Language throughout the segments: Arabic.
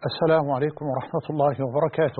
السلام عليكم ورحمة الله وبركاته.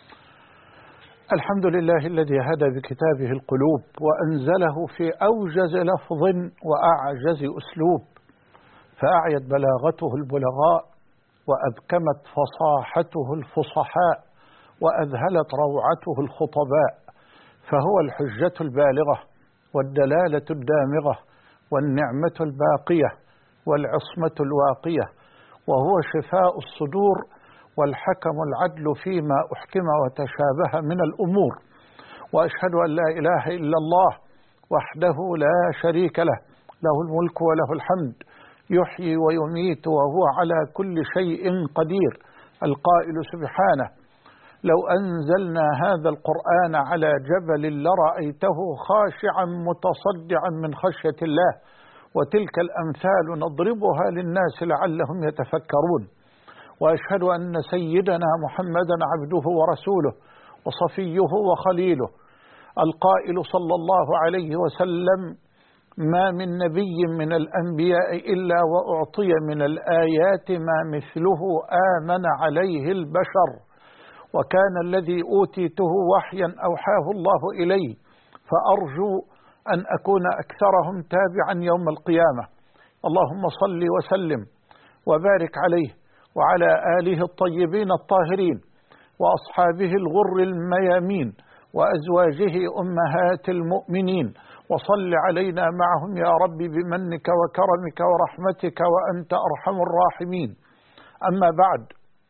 الحمد لله الذي هدى بكتابه القلوب وأنزله في أوجز لفظ وأعجز أسلوب، فأعيت بلاغته البلغاء وأبكمت فصاحته الفصحاء وأذهلت روعته الخطباء، فهو الحجة البالغة والدلالة الدامغة والنعمة الباقية والعصمة الواقية، وهو شفاء الصدور والحكم العدل فيما أحكم وتشابه من الأمور. وأشهد أن لا إله إلا الله وحده لا شريك له، له الملك وله الحمد، يحيي ويميت وهو على كل شيء قدير، القائل سبحانه: لو أنزلنا هذا القرآن على جبل لرأيته خاشعا متصدعا من خشية الله، وتلك الأمثال نضربها للناس لعلهم يتفكرون. وأشهد أن سيدنا محمدا عبده ورسوله وصفيه وخليله، القائل صلى الله عليه وسلم: ما من نبي من الأنبياء إلا وأعطي من الآيات ما مثله آمن عليه البشر، وكان الذي أوتيته وحيا أوحاه الله إلي، فأرجو أن أكون أكثرهم تابعا يوم القيامة. اللهم صل وسلم وبارك عليه وعلى آله الطيبين الطاهرين وأصحابه الغر الميامين وأزواجه أمهات المؤمنين، وصل علينا معهم يا رب بمنك وكرمك ورحمتك وأنت أرحم الراحمين. أما بعد،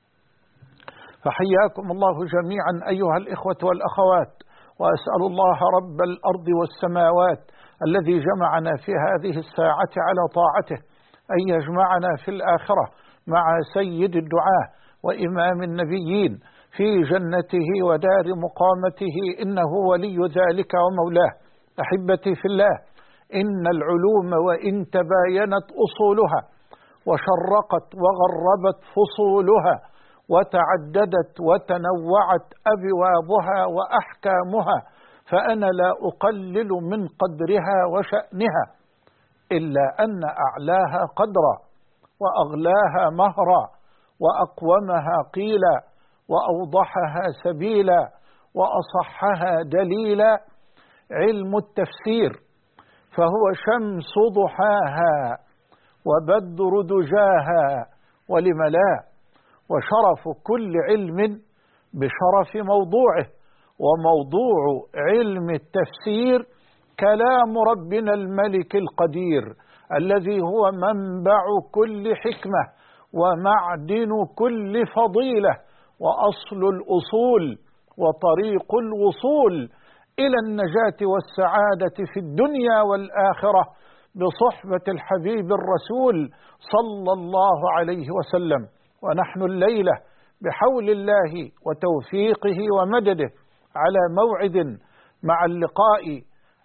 فحياكم الله جميعا أيها الإخوة والأخوات، وأسأل الله رب الأرض والسماوات الذي جمعنا في هذه الساعة على طاعته أن يجمعنا في الآخرة مع سيد الدعاة وإمام النبيين في جنته ودار مقامته، إنه ولي ذلك ومولاه. أحبتي في الله، إن العلوم وإن تباينت أصولها وشرقت وغربت فصولها وتعددت وتنوعت أبوابها وأحكامها، فأنا لا أقلل من قدرها وشأنها، إلا أن أعلاها قدرا وأغلاها مهرا وأقومها قيلا وأوضحها سبيلا وأصحها دليلا علم التفسير، فهو شمس ضحاها وبدر دجاها ولم لا، وشرف كل علم بشرف موضوعه، وموضوع علم التفسير كلام ربنا الملك القدير الذي هو منبع كل حكمة ومعدن كل فضيلة وأصل الأصول وطريق الوصول إلى النجاة والسعادة في الدنيا والآخرة بصحبة الحبيب الرسول صلى الله عليه وسلم. ونحن الليلة بحول الله وتوفيقه ومدده على موعد مع اللقاء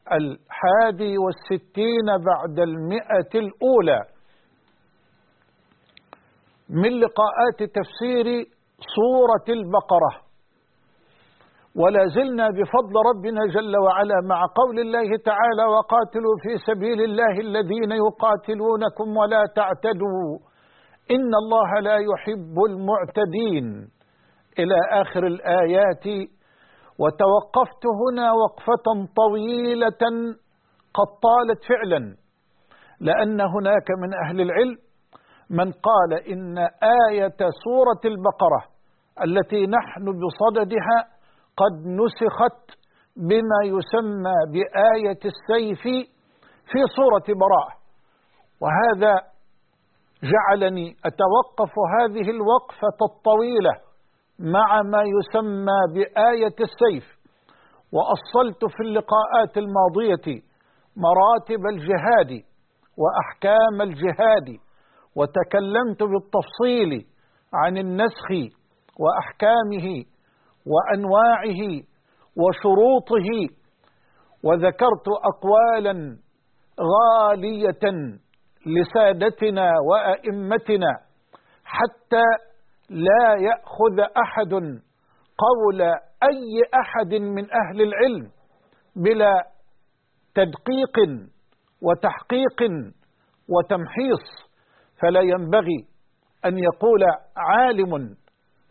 61 بعد 100 الأولى من لقاءات تفسير سورة البقرة، ولا زلنا بفضل ربنا جل وعلا مع قول الله تعالى: وقاتلوا في سبيل الله الذين يقاتلونكم ولا تعتدوا إن الله لا يحب المعتدين، إلى آخر الآيات. وتوقفت هنا وقفة طويلة قد طالت فعلا، لأن هناك من أهل العلم من قال إن آية سورة البقرة التي نحن بصددها قد نسخت بما يسمى بآية السيف في سورة براءة، وهذا جعلني أتوقف هذه الوقفة الطويلة مع ما يسمى بآية السيف. وأصلت في اللقاءات الماضية مراتب الجهاد وأحكام الجهاد، وتكلمت بالتفصيل عن النسخ وأحكامه وأنواعه وشروطه، وذكرت أقوالا غالية لسادتنا وأئمتنا حتى لا يأخذ أحد قول أي أحد من أهل العلم بلا تدقيق وتحقيق وتمحيص، فلا ينبغي أن يقول عالم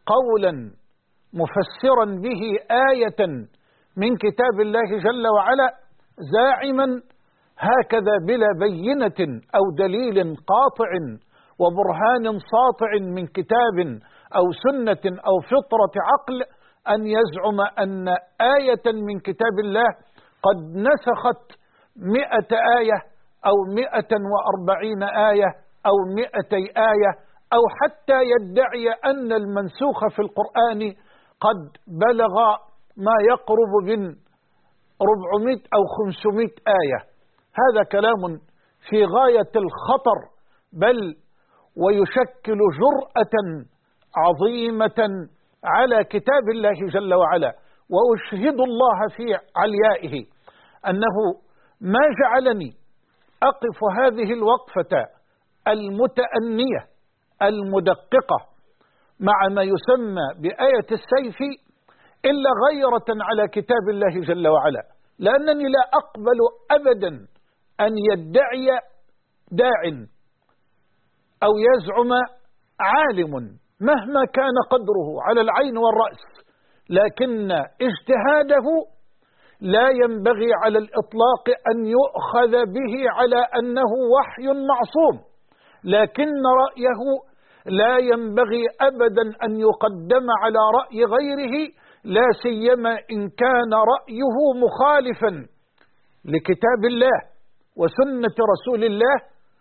قولا مفسرا به آية من كتاب الله جل وعلا زاعما هكذا بلا بينة أو دليل قاطع وبرهان ساطع من كتاب أو سنة أو فطرة عقل أن يزعم أن آية من كتاب الله قد نسخت 100 آية أو 140 آية أو 200 آية، أو حتى يدعي أن المنسوخ في القرآن قد بلغ ما يقرب من 400 أو 500 آية. هذا كلام في غاية الخطر، بل ويشكل جرأة عظيمة على كتاب الله جل وعلا. وأشهد الله في عليائه أنه ما جعلني أقف هذه الوقفة المتأنية المدققة مع ما يسمى بآية السيف إلا غيرة على كتاب الله جل وعلا، لأنني لا أقبل أبدا أن يدعي داع أو يزعم عالم مهما كان قدره على العين والرأس، لكن اجتهاده لا ينبغي على الإطلاق أن يؤخذ به على أنه وحي معصوم، لكن رأيه لا ينبغي أبدا أن يقدم على رأي غيره، لا سيما إن كان رأيه مخالفا لكتاب الله وسنة رسول الله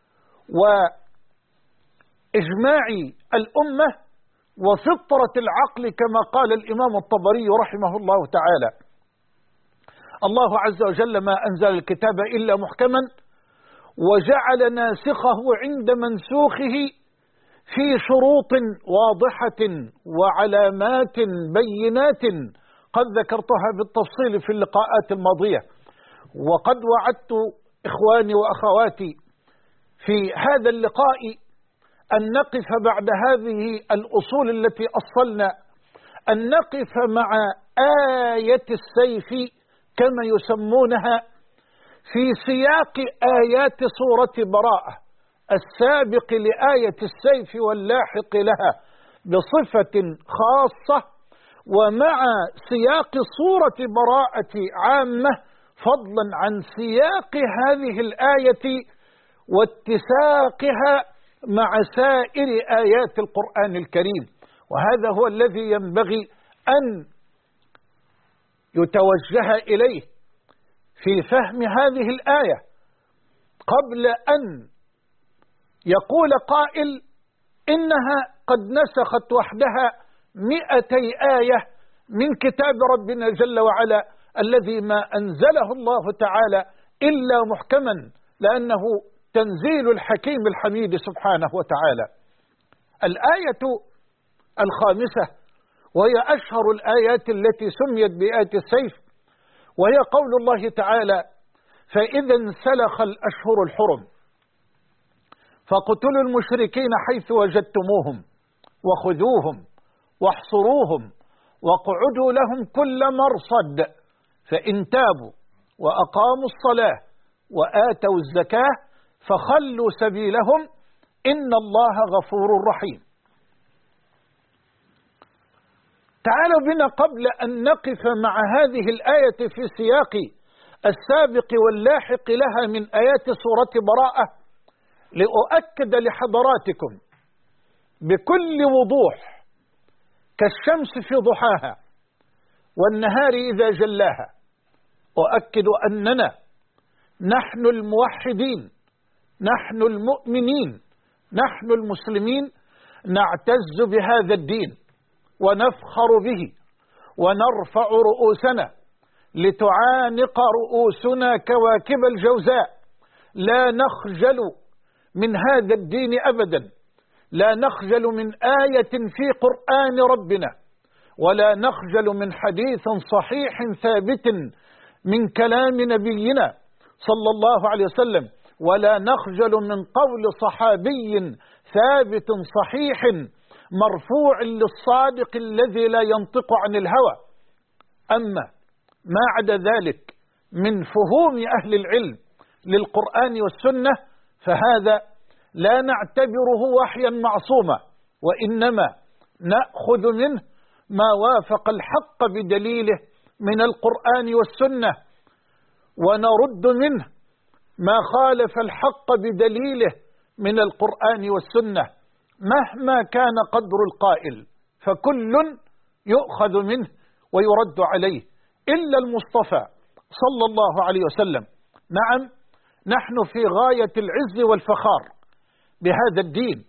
وإجماع الأمة وفطرة العقل، كما قال الإمام الطبري رحمه الله تعالى: الله عز وجل ما أنزل الكتاب إلا محكما وجعل ناسخه عند منسوخه في شروط واضحة وعلامات بينات قد ذكرتها بالتفصيل في اللقاءات الماضية. وقد وعدت إخواني وأخواتي في هذا اللقاء أن نقف بعد هذه الأصول التي أصلنا، أن نقف مع آية السيف كما يسمونها في سياق آيات سورة براءة السابق لآية السيف واللاحق لها بصفة خاصة، ومع سياق سورة براءة عامة، فضلا عن سياق هذه الآية واتساقها مع سائر آيات القرآن الكريم. وهذا هو الذي ينبغي أن يتوجه إليه في فهم هذه الآية، قبل أن يقول قائل إنها قد نسخت وحدها 200 آية من كتاب ربنا جل وعلا الذي ما أنزله الله تعالى إلا محكما، لأنه تنزيل الحكيم الحميد سبحانه وتعالى. الآية الخامسة وهي أشهر الآيات التي سميت بآية السيف، وهي قول الله تعالى: فإذا انسلخ الأشهر الحرم فاقتلوا المشركين حيث وجدتموهم وخذوهم واحصروهم واقعدوا لهم كل مرصد فإن تابوا وأقاموا الصلاة وآتوا الزكاة فخلوا سبيلهم إن الله غفور رحيم. تعالوا بنا قبل أن نقف مع هذه الآية في سياق السابق واللاحق لها من آيات سورة براءة لأؤكد لحضراتكم بكل وضوح كالشمس في ضحاها والنهار إذا جلاها، أؤكد أننا نحن الموحدين، نحن المؤمنين، نحن المسلمين نعتز بهذا الدين ونفخر به ونرفع رؤوسنا لتعانق رؤوسنا كواكب الجوزاء، لا نخجل من هذا الدين أبدا، لا نخجل من آية في قرآن ربنا، ولا نخجل من حديث صحيح ثابت من كلام نبينا صلى الله عليه وسلم، ولا نخجل من قول صحابي ثابت صحيح مرفوع للصادق الذي لا ينطق عن الهوى. أما ما عدا ذلك من فهوم أهل العلم للقرآن والسنة فهذا لا نعتبره وحيا معصوما، وإنما نأخذ منه ما وافق الحق بدليله من القرآن والسنة، ونرد منه ما خالف الحق بدليله من القرآن والسنة، مهما كان قدر القائل، فكل يؤخذ منه ويرد عليه إلا المصطفى صلى الله عليه وسلم. نعم، نحن في غاية العز والفخار بهذا الدين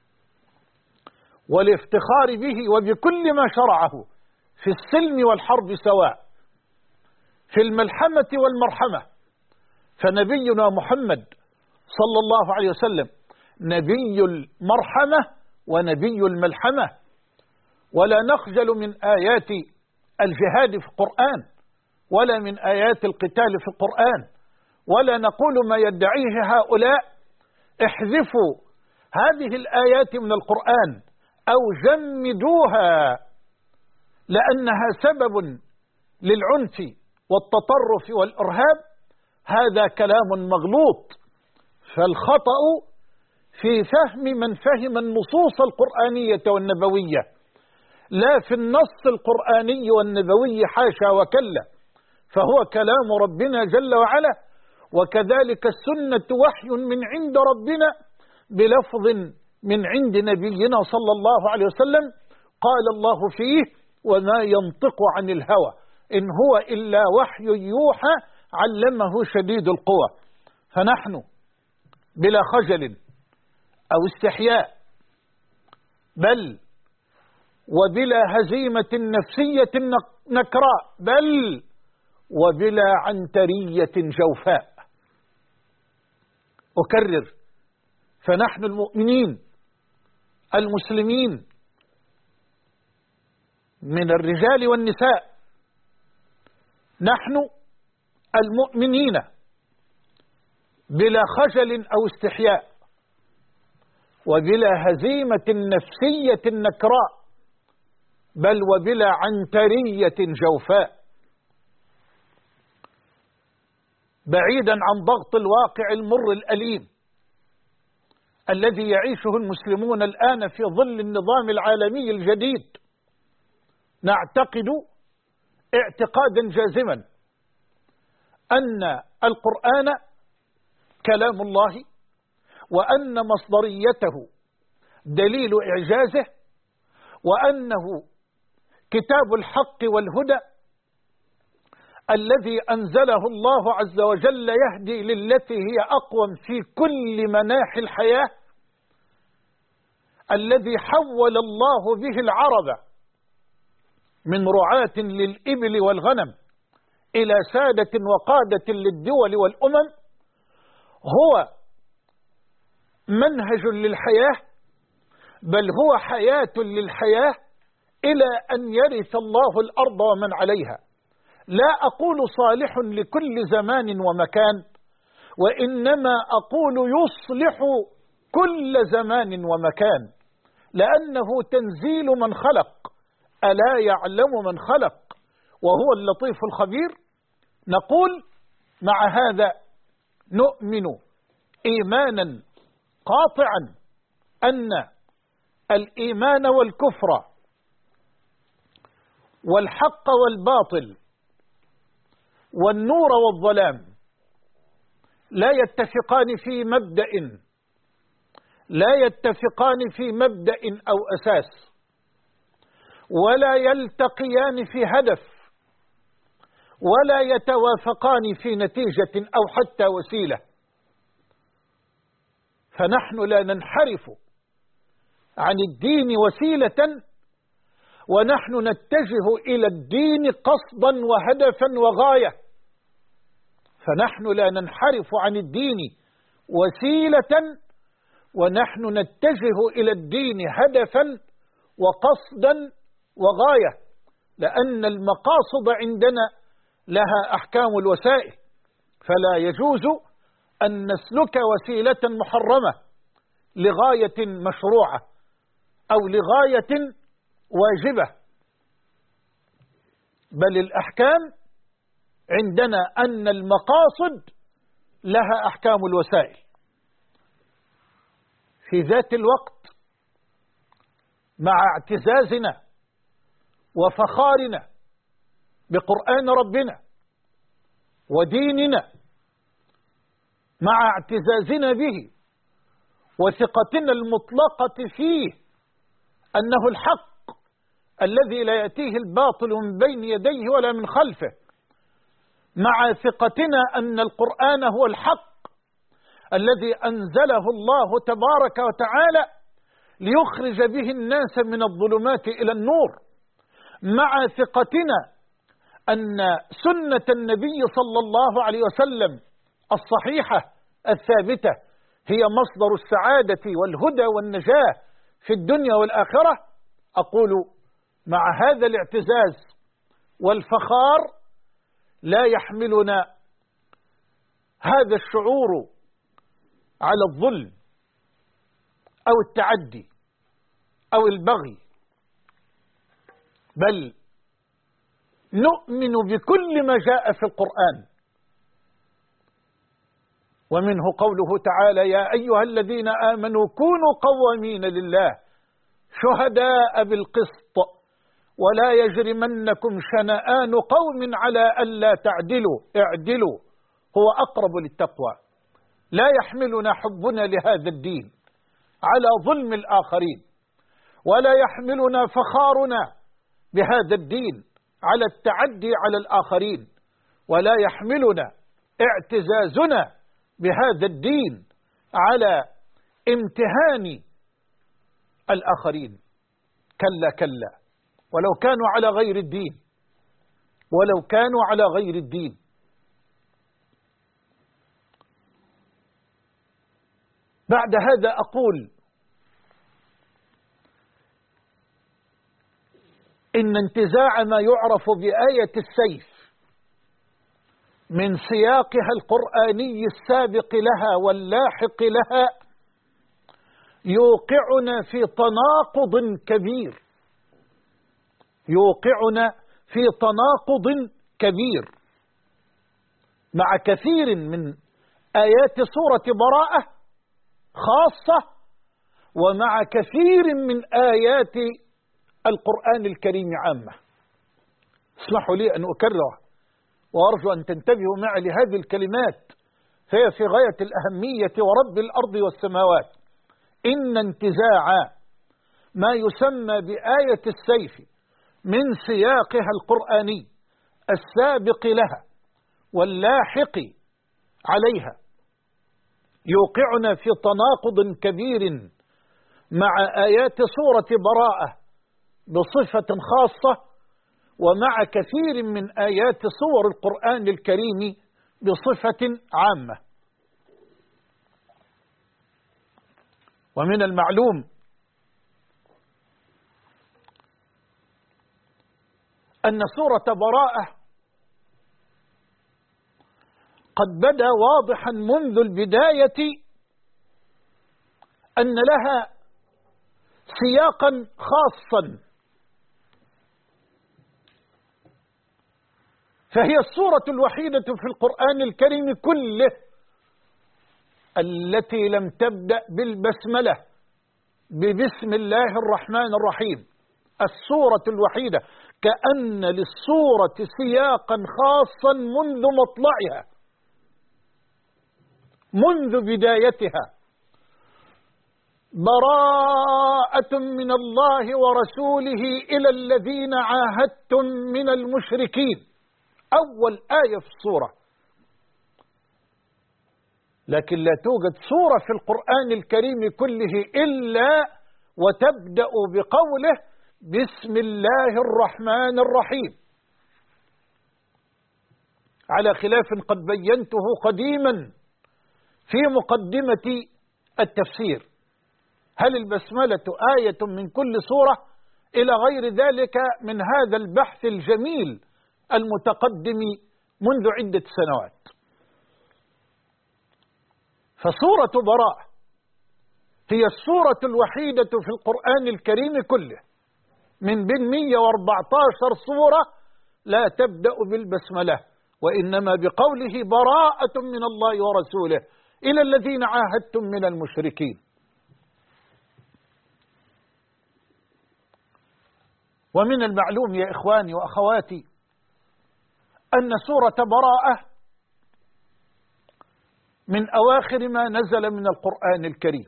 والافتخار به وبكل ما شرعه في السلم والحرب سواء، في الملحمة والمرحمة، فنبينا محمد صلى الله عليه وسلم نبي المرحمة ونبي الملحمة، ولا نخجل من آيات الجهاد في القرآن ولا من آيات القتال في القرآن، ولا نقول ما يدعيه هؤلاء احذفوا هذه الآيات من القرآن أو جمدوها لأنها سبب للعنف والتطرف والإرهاب. هذا كلام مغلوط، فالخطأ في فهم من فهم النصوص القرآنية والنبوية، لا في النص القرآني والنبوي، حاشا وكلا، فهو كلام ربنا جل وعلا، وكذلك السنة وحي من عند ربنا بلفظ من عند نبينا صلى الله عليه وسلم، قال الله فيه: وما ينطق عن الهوى إن هو إلا وحي يوحى علمه شديد القوى. فنحن بلا خجل أو استحياء، بل وبلا هزيمة نفسية نكراء، بل وبلا عنترية جوفاء. أكرر، فنحن المؤمنين المسلمين من الرجال والنساء، نحن المؤمنين بلا خجل أو استحياء وبلا هزيمة نفسية نكراء، بل وبلا عنترية جوفاء، بعيدا عن ضغط الواقع المر الأليم الذي يعيشه المسلمون الآن في ظل النظام العالمي الجديد. نعتقد اعتقادا جازما أن القرآن كلام الله، وأن مصدريته دليل إعجازه، وأنه كتاب الحق والهدى الذي أنزله الله عز وجل يهدي للتي هي أقوم في كل مناحي الحياة، الذي حول الله به العرب من رعاة للإبل والغنم إلى سادة وقادة للدول والأمم، هو منهج للحياة، بل هو حياة للحياة إلى أن يرث الله الأرض ومن عليها. لا أقول صالح لكل زمان ومكان، وإنما أقول يصلح كل زمان ومكان، لأنه تنزيل من خلق، ألا يعلم من خلق وهو اللطيف الخبير. نقول مع هذا نؤمن إيمانا قاطعا أن الإيمان والكفر والحق والباطل والنور والظلام لا يتفقان في مبدأ، لا يتفقان في مبدأ أو أساس، ولا يلتقيان في هدف، ولا يتوافقان في نتيجة أو حتى وسيلة. فنحن لا ننحرف عن الدين وسيلة، ونحن نتجه إلى الدين قصدا وهدفا وغاية. فنحن لا ننحرف عن الدين وسيلة، ونحن نتجه إلى الدين هدفا وقصدا وغاية، لأن المقاصد عندنا لها أحكام الوسائل، فلا يجوز أن نسلك وسيلة محرمة لغاية مشروعة أو لغاية واجبة، بل الأحكام عندنا أن المقاصد لها أحكام الوسائل. في ذات الوقت مع اعتزازنا وفخارنا بقرآن ربنا وديننا، مع اعتزازنا به وثقتنا المطلقة فيه أنه الحق الذي لا يأتيه الباطل من بين يديه ولا من خلفه، مع ثقتنا أن القرآن هو الحق الذي أنزله الله تبارك وتعالى ليخرج به الناس من الظلمات إلى النور، مع ثقتنا أن سنة النبي صلى الله عليه وسلم الصحيحة الثابتة هي مصدر السعادة والهدى والنجاة في الدنيا والآخرة. أقول مع هذا الاعتزاز والفخار لا يحملنا هذا الشعور على الظلم أو التعدي أو البغي، بل نؤمن بكل ما جاء في القرآن، ومنه قوله تعالى: يا أيها الذين آمنوا كونوا قوامين لله شهداء بالقسط ولا يجرمنكم شنآن قوم على ألا تعدلوا اعدلوا هو أقرب للتقوى. لا يحملنا حبنا لهذا الدين على ظلم الآخرين، ولا يحملنا فخارنا بهذا الدين على التعدي على الآخرين، ولا يحملنا اعتزازنا بهذا الدين على امتهان الآخرين. كلا كلا، ولو كانوا على غير الدين، ولو كانوا على غير الدين. بعد هذا أقول إن انتزاع ما يعرف بآية السيف من سياقها القرآني السابق لها واللاحق لها يوقعنا في تناقض كبير، يوقعنا في تناقض كبير مع كثير من آيات سورة براءة خاصة، ومع كثير من آيات القرآن الكريم عامة. اسمحوا لي أن أكرر وأرجو أن تنتبهوا معي لهذه الكلمات، فهي في غاية الأهمية ورب الأرض والسماوات. إن انتزاع ما يسمى بآية السيف من سياقها القرآني السابق لها واللاحق عليها يوقعنا في تناقض كبير مع آيات سورة براءة بصفة خاصة، ومع كثير من آيات سور القرآن الكريم بصفة عامة. ومن المعلوم أن سورة براءة قد بدا واضحا منذ البداية أن لها سياقا خاصا، فهي السورة الوحيدة في القرآن الكريم كله التي لم تبدأ بالبسملة ببسم الله الرحمن الرحيم. السورة الوحيدة، كأن للسورة سياقا خاصا منذ مطلعها، منذ بدايتها. براءة من الله ورسوله إلى الذين عاهدتم من المشركين، أول آية في السورة. لكن لا توجد سورة في القرآن الكريم كله إلا وتبدأ بقوله بسم الله الرحمن الرحيم، على خلاف قد بينته قديما في مقدمة التفسير. هل البسملة آية من كل سورة إلى غير ذلك من هذا البحث الجميل المتقدم منذ عدة سنوات؟ فسورة براءة هي السورة الوحيدة في القرآن الكريم كله من بين 114 سورة لا تبدأ بالبسملة، وإنما بقوله براءة من الله ورسوله إلى الذين عاهدتم من المشركين. ومن المعلوم يا إخواني وأخواتي أن سورة براءة من أواخر ما نزل من القرآن الكريم.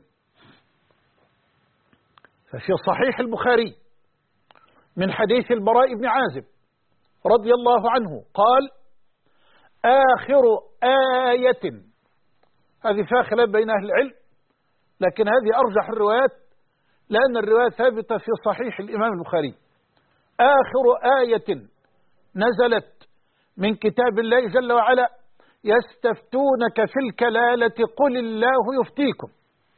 ففي صحيح البخاري من حديث البراء بن عازب رضي الله عنه قال: آخر آية، هذه فيها خلاف بين أهل العلم، لكن هذه أرجح الروايات لأن الرواية ثابتة في صحيح الإمام البخاري. آخر آية نزلت من كتاب الله جل وعلا: يستفتونك في الكلالة قل الله يفتيكم.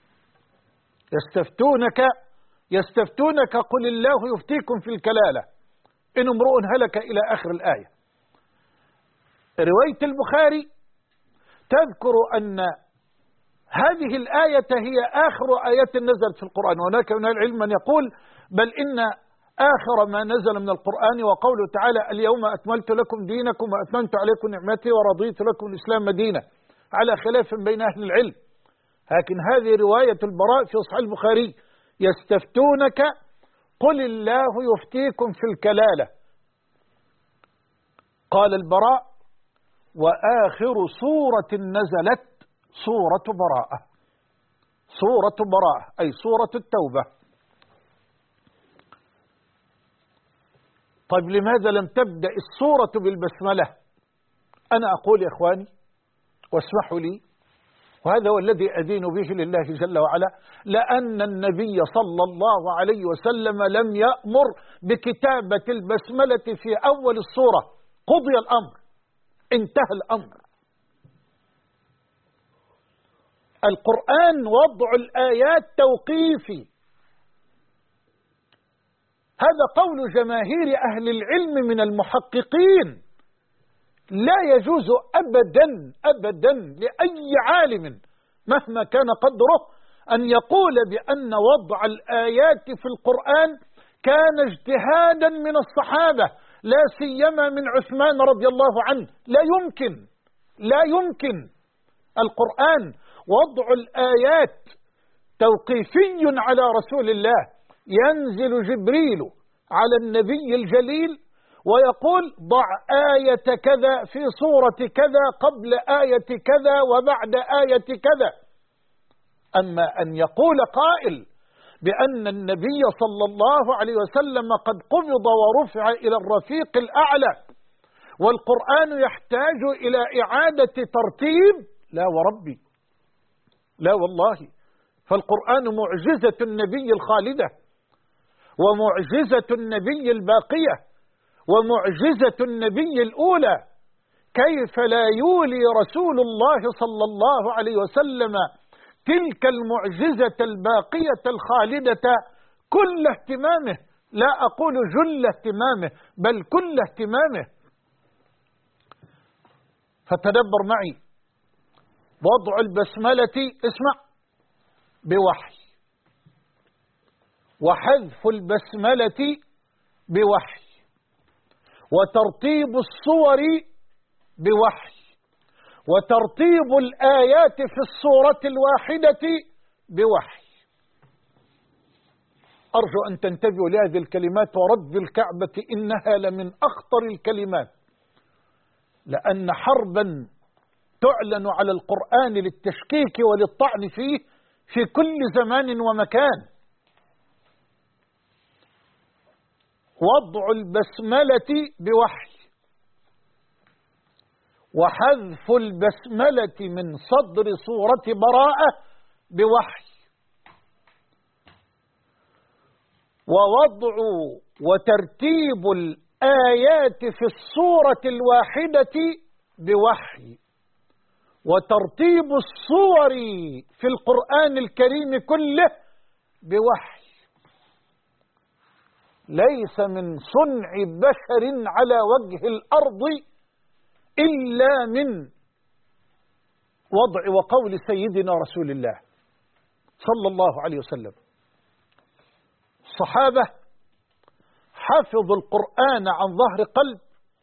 يستفتونك قل الله يفتيكم في الكلالة إن امرؤ هلك إلى آخر الآية. رواية البخاري تذكر أن هذه الآية هي آخر آية نزلت في القرآن، وهناك من العلم من يقول بل إن آخر ما نزل من القرآن وقوله تعالى: اليوم أكملت لكم دينكم وأتممت عليكم نعمتي ورضيت لكم الإسلام دينا، على خلاف بين أهل العلم. لكن هذه رواية البراء في صحيح البخاري: يستفتونك قل الله يفتيكم في الكلالة. قال البراء: وآخر سورة نزلت سورة براءة. سورة براءة أي سورة التوبة. طيب لماذا لم تبدأ السورة بالبسملة؟ أنا أقول يا إخواني واسمحوا لي، وهذا هو الذي أدين به لله جل وعلا، لأن النبي صلى الله عليه وسلم لم يأمر بكتابة البسملة في أول السورة. قضي الأمر، انتهى الأمر. القرآن وضع الآيات توقيفي، هذا قول جماهير أهل العلم من المحققين. لا يجوز أبدا لأي عالم مهما كان قدره أن يقول بأن وضع الآيات في القرآن كان اجتهادا من الصحابة، لا سيما من عثمان رضي الله عنه. لا يمكن. القرآن وضع الآيات توقيفي على رسول الله. ينزل جبريل على النبي الجليل ويقول: ضع آية كذا في سورة كذا قبل آية كذا وبعد آية كذا. أما أن يقول قائل بأن النبي صلى الله عليه وسلم قد قبض ورفع إلى الرفيق الأعلى والقرآن يحتاج إلى إعادة ترتيب، لا وربي، لا والله. فالقرآن معجزة النبي الخالدة، ومعجزة النبي الباقية، ومعجزة النبي الأولى. كيف لا يولي رسول الله صلى الله عليه وسلم تلك المعجزة الباقية الخالدة كل اهتمامه؟ لا أقول جل اهتمامه، بل كل اهتمامه. فتدبر معي: وضع البسملة، اسمع، بوحي، وحذف البسملة بوحي، وترتيب الصور بوحي، وترتيب الآيات في السورة الواحدة بوحي. أرجو أن تنتبهوا لهذه الكلمات، ورب الكعبة إنها لمن أخطر الكلمات، لأن حربا تعلن على القرآن للتشكيك وللطعن فيه في كل زمان ومكان. وضع البسملة بوحي، وحذف البسملة من صدر سورة براءة بوحي، ووضع وترتيب الآيات في السورة الواحدة بوحي، وترتيب الصور في القرآن الكريم كله بوحي. ليس من صنع بشر على وجه الأرض إلا من وضع وقول سيدنا رسول الله صلى الله عليه وسلم. الصحابة حفظوا القرآن عن ظهر قلب،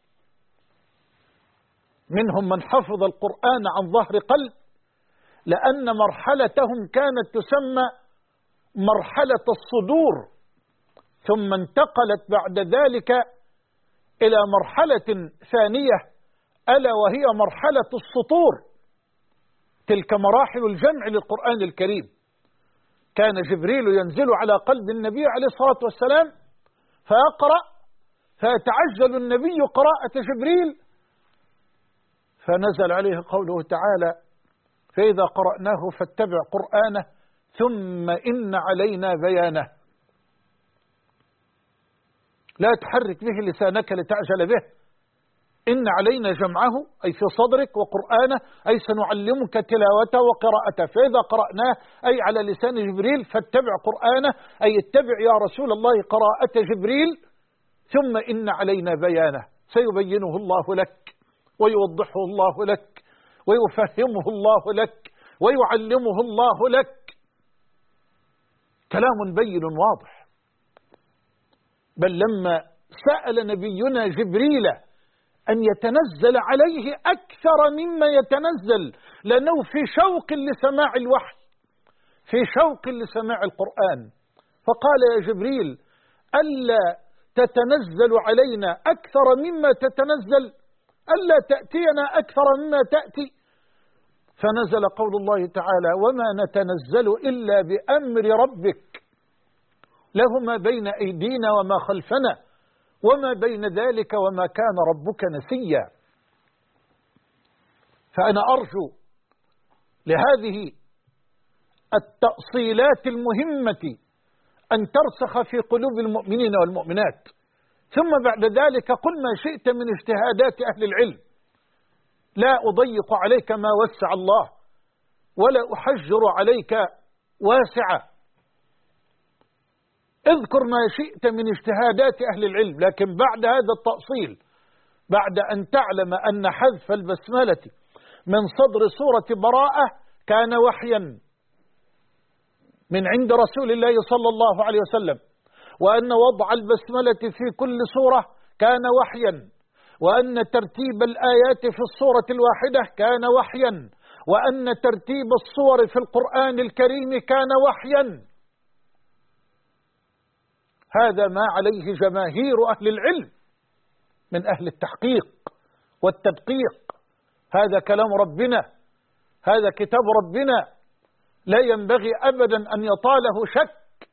منهم من حفظ القرآن عن ظهر قلب لأن مرحلتهم كانت تسمى مرحلة الصدور، ثم انتقلت بعد ذلك إلى مرحلة ثانية، ألا وهي مرحلة السطور. تلك مراحل الجمع للقرآن الكريم. كان جبريل ينزل على قلب النبي عليه الصلاة والسلام فيقرأ، فيتعجل النبي قراءة جبريل، فنزل عليه قوله تعالى: فإذا قرأناه فاتبع قرآنه ثم إن علينا بيانه. لا تحرك به لسانك لتعجل به، إن علينا جمعه أي في صدرك، وقرآنه أي سنعلمك تلاوته وقراءته. فإذا قرأناه أي على لسان جبريل، فاتبع قرآنه أي اتبع يا رسول الله قراءة جبريل، ثم إن علينا بيانه، سيبينه الله لك ويوضحه الله لك ويفهمه الله لك ويعلمه الله لك. كلام بين واضح. بل لما سأل نبينا جبريل أن يتنزل عليه أكثر مما يتنزل، لأنه في شوق لسماع الوحي، في شوق لسماع القرآن، فقال: يا جبريل ألا تتنزل علينا أكثر مما تتنزل، ألا تأتينا أكثر مما تأتي. فنزل قول الله تعالى: وما نتنزل إلا بأمر ربك له ما بين أيدينا وما خلفنا وما بين ذلك وما كان ربك نسيا. فأنا أرجو لهذه التأصيلات المهمة أن ترسخ في قلوب المؤمنين والمؤمنات. ثم بعد ذلك قل ما شئت من اجتهادات أهل العلم، لا أضيق عليك ما وسع الله ولا أحجر عليك واسعا. اذكر ما شئت من اجتهادات أهل العلم، لكن بعد هذا التأصيل، بعد أن تعلم أن حذف البسملة من صدر سورة براءة كان وحيا من عند رسول الله صلى الله عليه وسلم، وأن وضع البسملة في كل سورة كان وحيا، وأن ترتيب الآيات في السورة الواحدة كان وحيا، وأن ترتيب الصور في القرآن الكريم كان وحيا. هذا ما عليه جماهير أهل العلم من أهل التحقيق والتدقيق. هذا كلام ربنا، هذا كتاب ربنا، لا ينبغي أبدا أن يطاله شك،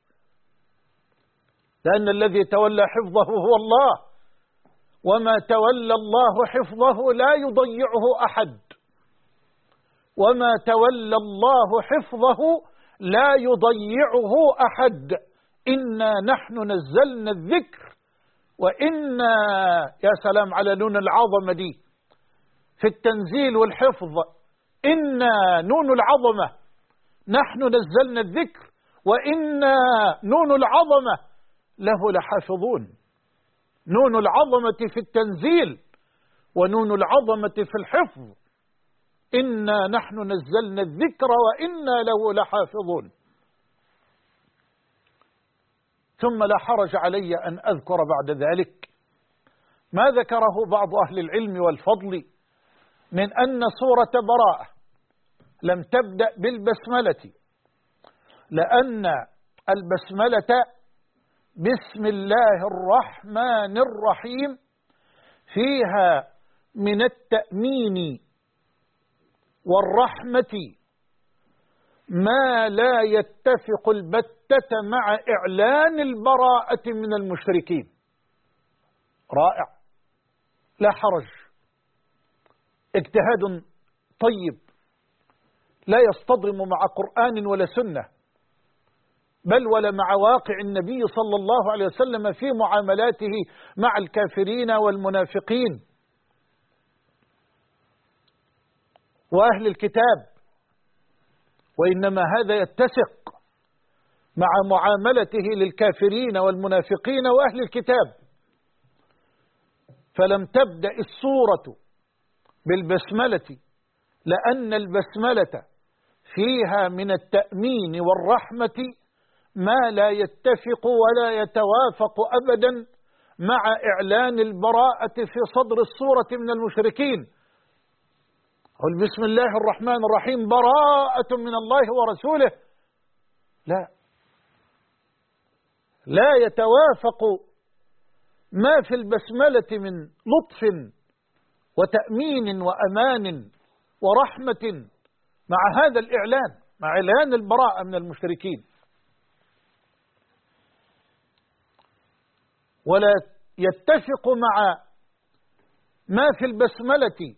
لأن الذي تولى حفظه هو الله، وما تولى الله حفظه لا يضيعه أحد، وما تولى الله حفظه لا يضيعه أحد. إنا نحن نزلنا الذكر وإنا، يا سلام على نون العظمة دي في التنزيل والحفظ، إنا نون العظمة، نحن نزلنا الذكر وإنا نون العظمة له لحافظون. نون العظمة في التنزيل ونون العظمة في الحفظ. إنا نحن نزلنا الذكر وإنا له لحافظون. ثم لا حرج علي أن أذكر بعد ذلك ما ذكره بعض أهل العلم والفضل من أن سورة براءة لم تبدأ بالبسملة، لأن البسملة بسم الله الرحمن الرحيم فيها من التأمين والرحمة ما لا يتفق البتة مع إعلان البراءة من المشركين. رائع، لا حرج، اجتهاد طيب لا يصطدم مع قرآن ولا سنة، بل ولا مع واقع النبي صلى الله عليه وسلم في معاملاته مع الكافرين والمنافقين وأهل الكتاب، وإنما هذا يتسق مع معاملته للكافرين والمنافقين وأهل الكتاب. فلم تبدأ السورة بالبسملة لأن البسملة فيها من التأمين والرحمة ما لا يتفق ولا يتوافق أبدا مع إعلان البراءة في صدر السورة من المشركين. قل بسم الله الرحمن الرحيم براءة من الله ورسوله، لا، لا يتوافق ما في البسملة من لطف وتأمين وأمان ورحمة مع هذا الإعلان، مع إعلان البراءة من المشركين، ولا يتفق مع ما في البسملة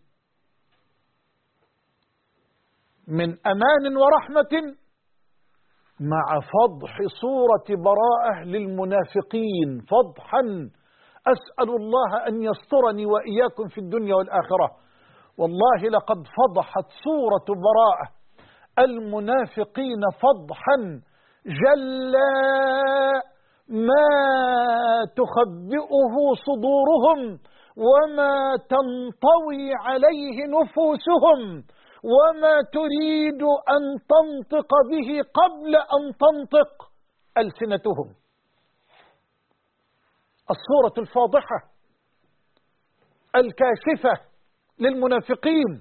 من أمان ورحمة مع فضح صورة براءة للمنافقين فضحا أسأل الله أن يسترني وإياكم في الدنيا والآخرة. والله لقد فضحت صورة براءة المنافقين فضحا جلا ما تخبئه صدورهم وما تنطوي عليه نفوسهم وما تريد أن تنطق به قبل أن تنطق ألسنتهم. الصورة الفاضحة الكاشفة للمنافقين.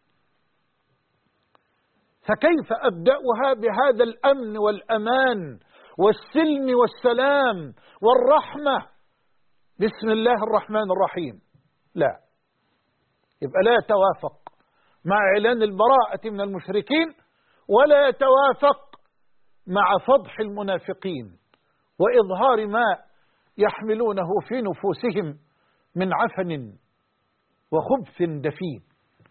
فكيف أبدأها بهذا الأمن والأمان والسلم والسلام والرحمة بسم الله الرحمن الرحيم؟ لا، يبقى لا يتوافق مع إعلان البراءة من المشركين، ولا يتوافق مع فضح المنافقين وإظهار ما يحملونه في نفوسهم من عفن وخبث دفين.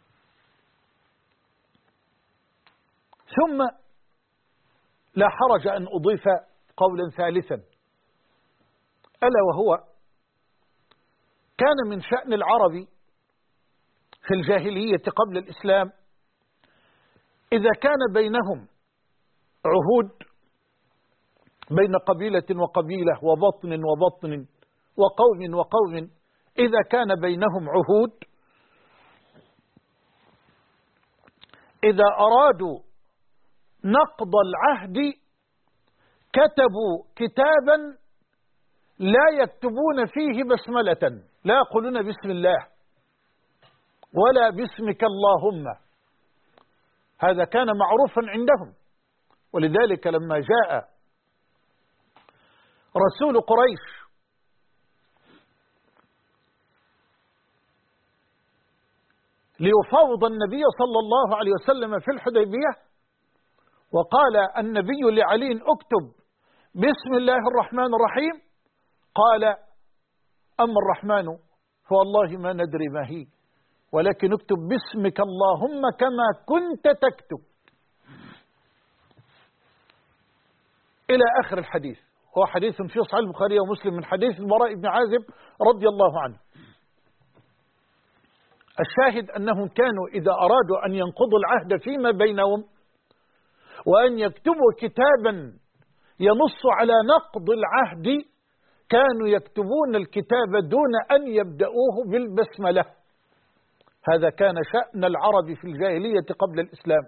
ثم لا حرج أن أضيف قولا ثالثا، ألا وهو كان من شأن العرب في الجاهلية قبل الإسلام إذا كان بينهم عهود بين قبيلة وقبيلة وبطن وبطن وقوم وقوم، إذا كان بينهم عهود، إذا أرادوا نقض العهد كتبوا كتابا لا يكتبون فيه بسملة، لا يقولون بسم الله ولا باسمك اللهم. هذا كان معروفا عندهم. ولذلك لما جاء رسول قريش ليفاوض النبي صلى الله عليه وسلم في الحديبية، وقال النبي لعلي اكتب بسم الله الرحمن الرحيم، قال أما الرحمن فوالله ما ندري ما هي، ولكن اكتب باسمك اللهم كما كنت تكتب، إلى آخر الحديث. هو حديث في صحيح البخاري ومسلم من حديث البراء بن عازب رضي الله عنه. الشاهد أنهم كانوا إذا أرادوا أن ينقضوا العهد فيما بينهم وأن يكتبوا كتابا ينص على نقض العهد، كانوا يكتبون الكتاب دون أن يبدأوه بالبسملة. هذا كان شأن العرب في الجاهلية قبل الإسلام.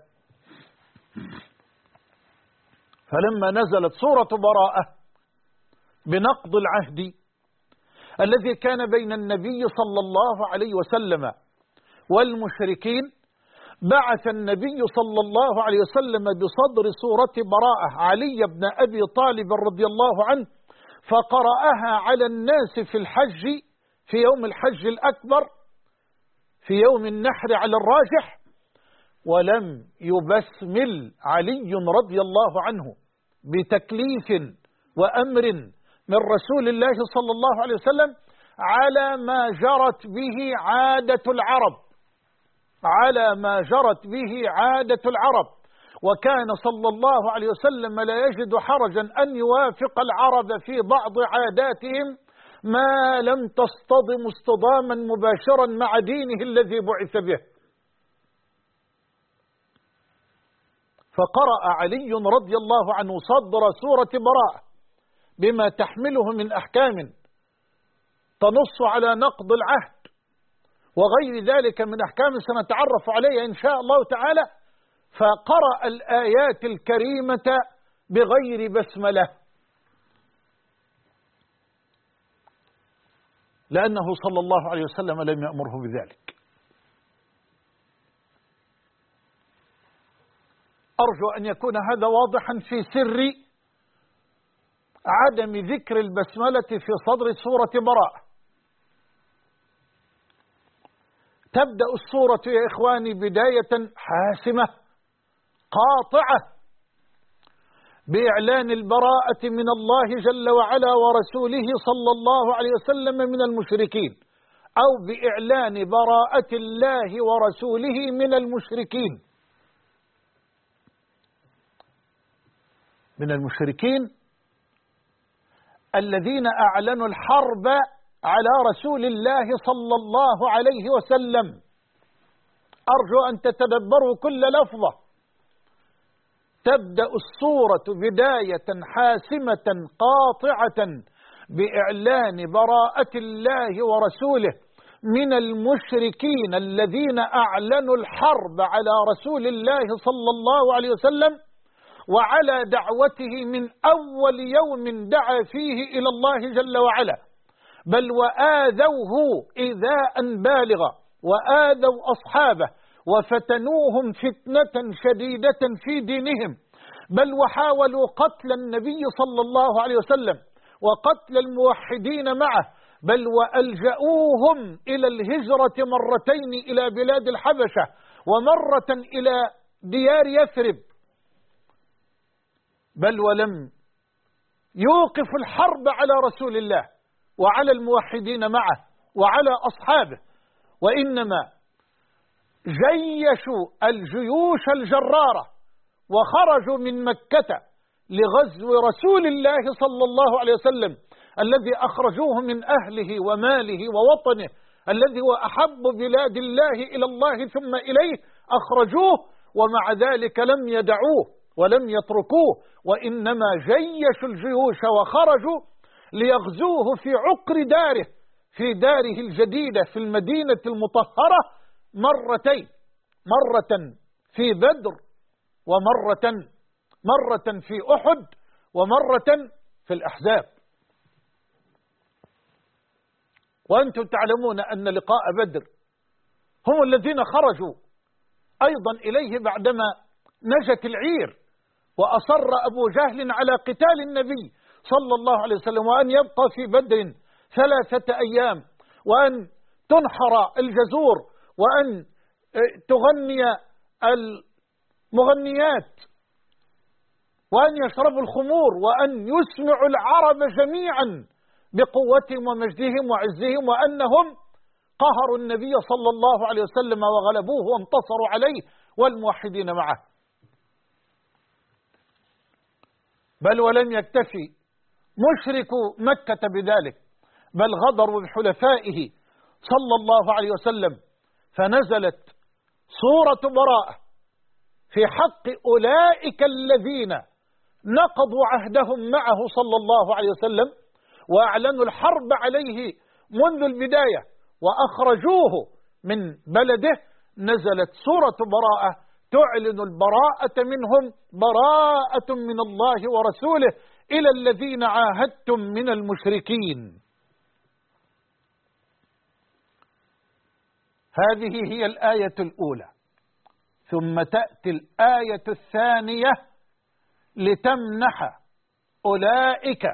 فلما نزلت سورة براءة بنقض العهد الذي كان بين النبي صلى الله عليه وسلم والمشركين، بعث النبي صلى الله عليه وسلم بصدر سورة براءة علي بن أبي طالب رضي الله عنه، فقرأها على الناس في الحج، في يوم الحج الأكبر، في يوم النحر على الراجح، ولم يبسمل علي رضي الله عنه بتكليف وأمر من رسول الله صلى الله عليه وسلم على ما جرت به عادة العرب، على ما جرت به عادة العرب. وكان صلى الله عليه وسلم لا يجد حرجا أن يوافق العرب في بعض عاداتهم ما لم تصطدم اصطداما مباشرا مع دينه الذي بعث به. فقرأ علي رضي الله عنه صدر سورة براءة بما تحمله من أحكام تنص على نقض العهد وغير ذلك من أحكام سنتعرف عليها إن شاء الله تعالى، فقرأ الآيات الكريمة بغير بسملة، لأنه صلى الله عليه وسلم لم يأمره بذلك. أرجو أن يكون هذا واضحا في سر عدم ذكر البسملة في صدر سورة براءة. تبدأ السورة يا إخواني بداية حاسمة قاطعة بإعلان البراءة من الله جل وعلا ورسوله صلى الله عليه وسلم من المشركين، أو بإعلان براءة الله ورسوله من المشركين. من المشركين الذين أعلنوا الحرب على رسول الله صلى الله عليه وسلم. أرجو أن تتدبروا كل لفظة. تبدأ السورة بداية حاسمة قاطعة بإعلان براءة الله ورسوله من المشركين الذين أعلنوا الحرب على رسول الله صلى الله عليه وسلم وعلى دعوته من أول يوم دعا فيه إلى الله جل وعلا، بل وآذوه إيذاء بالغا، وآذوا أصحابه وفتنوهم فتنة شديدة في دينهم، بل وحاولوا قتل النبي صلى الله عليه وسلم وقتل الموحدين معه، بل وألجأوهم إلى الهجرة مرتين إلى بلاد الحبشة ومرة إلى ديار يثرب، بل ولم يوقف الحرب على رسول الله وعلى الموحدين معه وعلى أصحابه، وإنما جيشوا الجيوش الجرارة وخرجوا من مكة لغزو رسول الله صلى الله عليه وسلم الذي أخرجوه من أهله وماله ووطنه، الذي هو أحب بلاد الله إلى الله ثم إليه، أخرجوه ومع ذلك لم يدعوه ولم يتركوه، وإنما جيشوا الجيوش وخرجوا ليغزوه في عقر داره، في داره الجديدة في المدينة المطهرة مرتين، مرة في بدر مرة في أحد ومرة في الأحزاب. وأنتم تعلمون أن لقاء بدر هم الذين خرجوا أيضا إليه بعدما نجت العير، وأصر أبو جهل على قتال النبي صلى الله عليه وسلم، وأن يبقى في بدر 3 أيام، وأن تنحر الجزور، وأن تغني المغنيات، وأن يشربوا الخمور، وأن يسمعوا العرب جميعا بقوتهم ومجدهم وعزهم، وأنهم قهروا النبي صلى الله عليه وسلم وغلبوه وانتصروا عليه والموحدين معه. بل ولم يكتفي مشركو مكة بذلك، بل غدروا بحلفائه صلى الله عليه وسلم، فنزلت سورة براءة في حق أولئك الذين نقضوا عهدهم معه صلى الله عليه وسلم وأعلنوا الحرب عليه منذ البداية وأخرجوه من بلده. نزلت سورة براءة تعلن البراءة منهم، براءة من الله ورسوله إلى الذين عاهدتم من المشركين. هذه هي الآية الأولى، ثم تأتي الآية الثانية لتمنح أولئك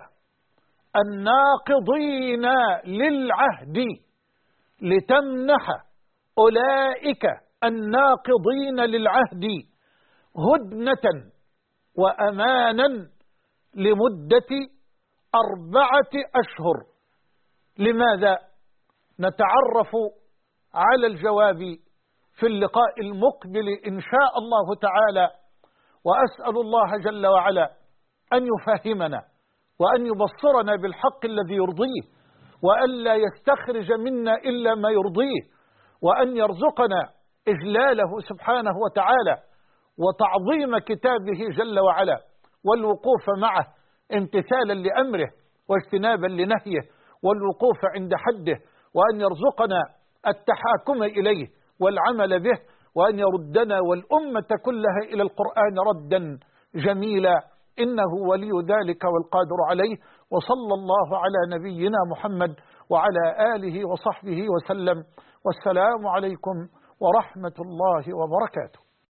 الناقضين للعهد، لتمنح أولئك الناقضين للعهد هدنة وأمانا لمدة 4 أشهر. لماذا؟ نتعرف على الجواب في اللقاء المقبل إن شاء الله تعالى، وأسأل الله جل وعلا أن يفهمنا وأن يبصرنا بالحق الذي يرضيه، وأن لا يستخرج منا إلا ما يرضيه، وأن يرزقنا إجلاله سبحانه وتعالى وتعظيم كتابه جل وعلا والوقوف معه امتثالا لأمره واجتنابا لنهيه والوقوف عند حده، وأن يرزقنا التحاكم إليه والعمل به، وأن يردنا والأمة كلها إلى القرآن ردا جميلا، إنه ولي ذلك والقادر عليه. وصلى الله على نبينا محمد وعلى آله وصحبه وسلم، والسلام عليكم ورحمة الله وبركاته.